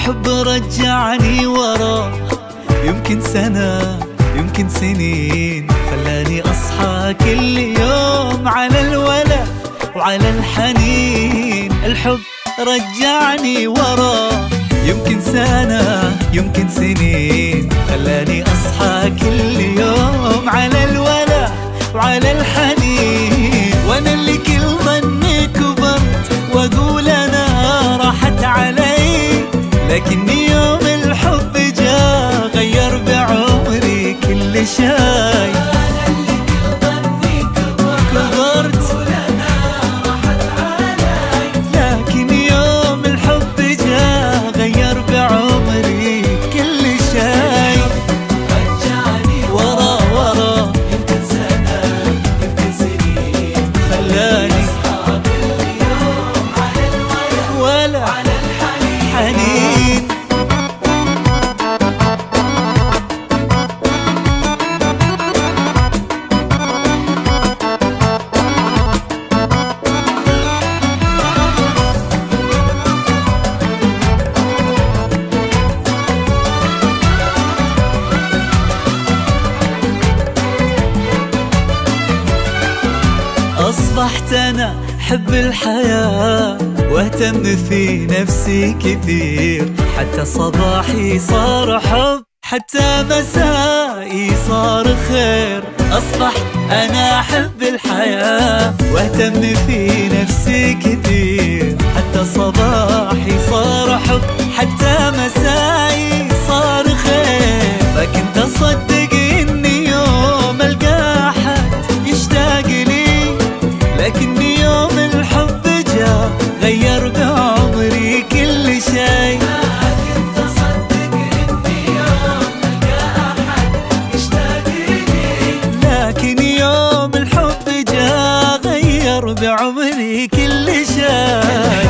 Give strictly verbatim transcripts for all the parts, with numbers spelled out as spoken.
الحب رجعني ورا، يمكن سنة يمكن سنين، خلاني أصحى كل يوم على الولا وعلى الحنين. الحب رجعني ورا، يمكن سنة يمكن سنين، خلاني أصحى كل يوم على الولا وعلى الحنين. وأنا اللي كل ظني كبرت وأقول أنا راحت علي، لكني يوم الحب جا غير بعمري كل شي. أصبحت أنا حب الحياة واهتم في نفسي كثير، حتى صباحي صار حب حتى مسائي صار خير. أصبحت أنا أحب الحياة واهتم في نفسي كثير، حتى صباحي صار حب حتى مسائي صار خير. فكنت أصدق إني يوم ألقى أحد يشتاق لي، لكني يوم الحب جا غير بعمري كل شي. كنت أصدق إني يوم ألقى أحد يشتاق لي، لكن يوم الحب جا غير بعمري كل شي.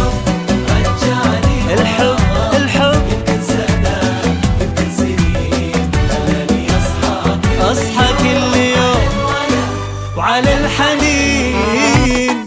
الحب الحب يمكن سنة يمكن سنين، خلاني أصحى أصحى كل يوم وعلى الحنين.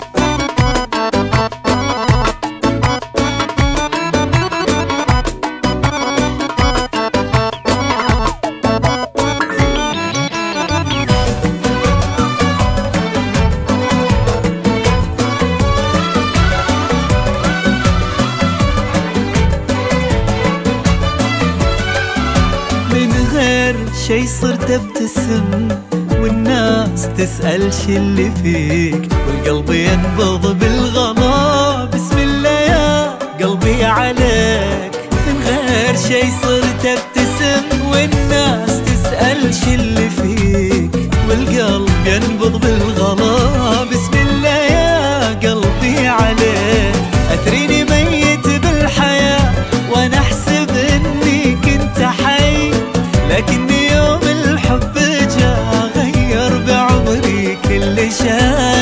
من غير شي صرت ابتسم والناس تسأل شي اللي فيك، والقلب ينبض بالغلا بسم الله يا قلبي عليك. من غير شي صرت ابتسم والناس تسأل شي اللي فيك، والقلب ينبض بالغلا بسم الله يا قلبي عليك. أتريني ميت بالحياة وأنا أحسب إني كنت حي، لكني يوم الحب جا غير بعمري كل شي.